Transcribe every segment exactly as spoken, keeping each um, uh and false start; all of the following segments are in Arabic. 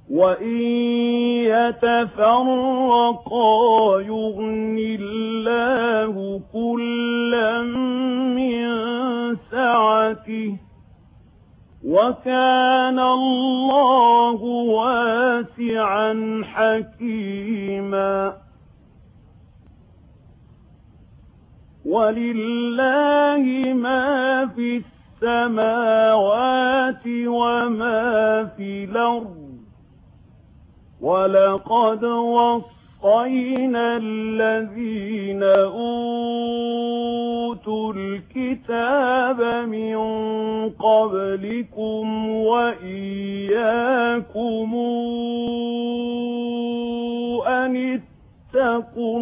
وإن يتفرقا يغن الله كلا من سعته وكان الله واسعا حكيما ولله ما في السماوات وما في الأرض ولقد وصينا الذين أوتوا الكتاب من قبلكم وإياكم أن اتقوا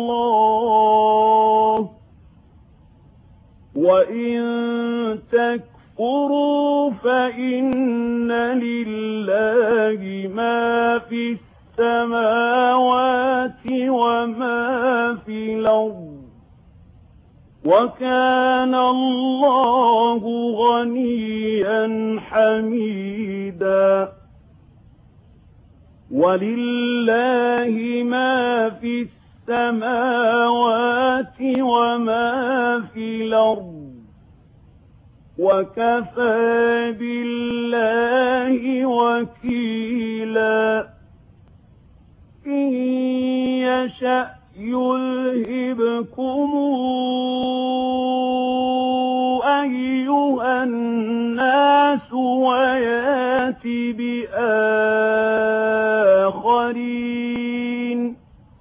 الله وإن تكفروا فإن لله ما في السماوات وما في الأرض وكان الله غنيا حميدا ولله ما في السماوات وما في الأرض وكفى بالله وكيلا إن يشأ يذهبكم أيها الناس ويات بآخرين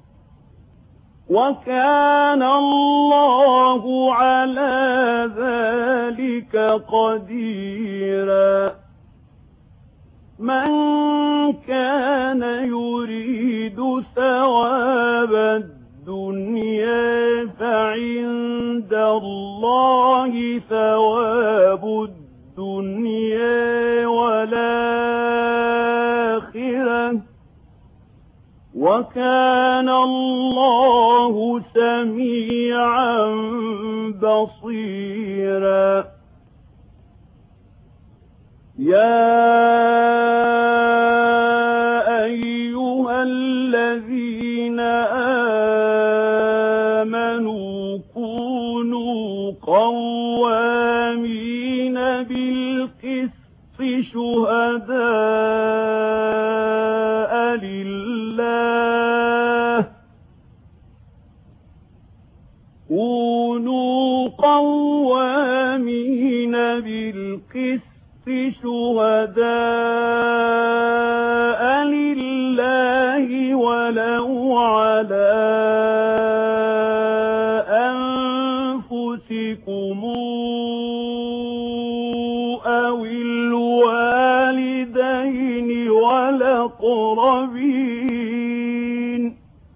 وكان الله على ذلك قديرا من كان يريد ثواب الدنيا فعند الله ثواب الدنيا والآخرة وكان الله سميعا بصيرا يا أيها الذين آمنوا كونوا قوامين بالقسط شهداء لله كونوا قوامين بالقسط شهداء لله ولو على أنفسكم أو الوالدين والأقربين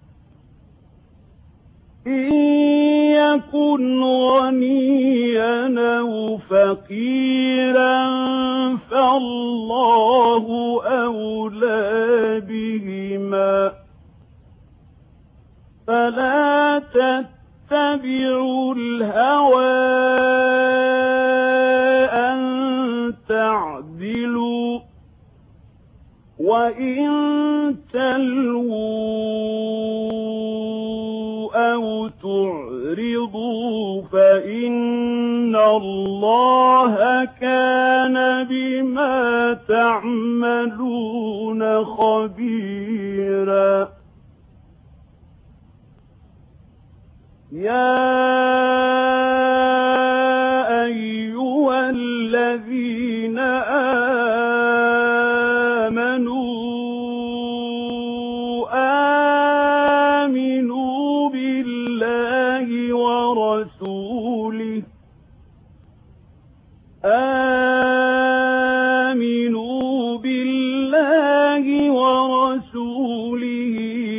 إن يكن غنيا أو فقيرا فالله أولى بهما فلا تتبعوا الهوى أن تعدلوا وإن تلووا أو تعرضوا فإن الله كان بما تعملون خبيرا يا أيها الذين آمنوا آمنوا بالله ورسوله آمنوا بالله ورسوله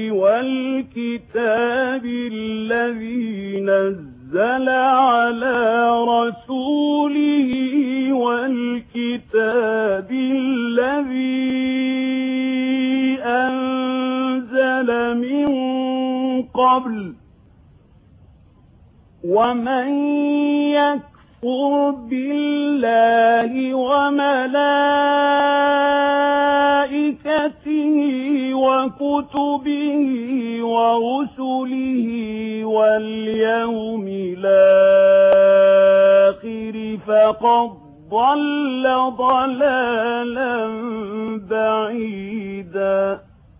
والكتاب الذي نزل على رسوله والكتاب الذي أنزل من قبل ومن يكفر بالله وملائكته آياته وكتبه ورسله واليوم الآخر فقد ضل ضلالا بعيدا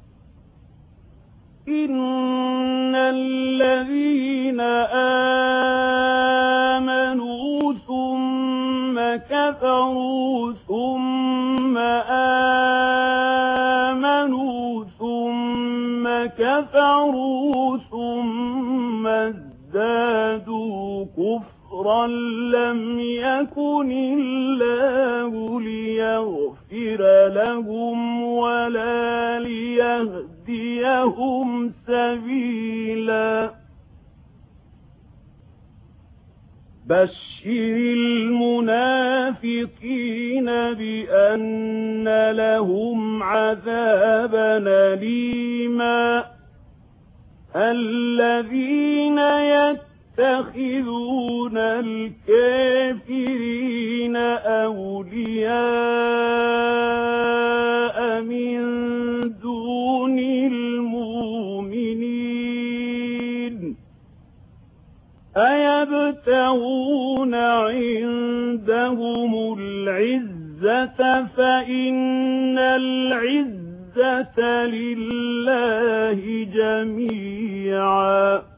إن الذين آمنوا ثم كفروا ثم آمنوا ثم كفروا ثم ازدادوا كفرا لم يكن الله ليغفر لهم ولا ليهديهم سبيلا بشر المنافقين بأن لهم عذابا أليما الذين يتخذون الكافرين أولياء من دون المؤمنين أيبتغون عندهم العزة فإن العزة لله جميعا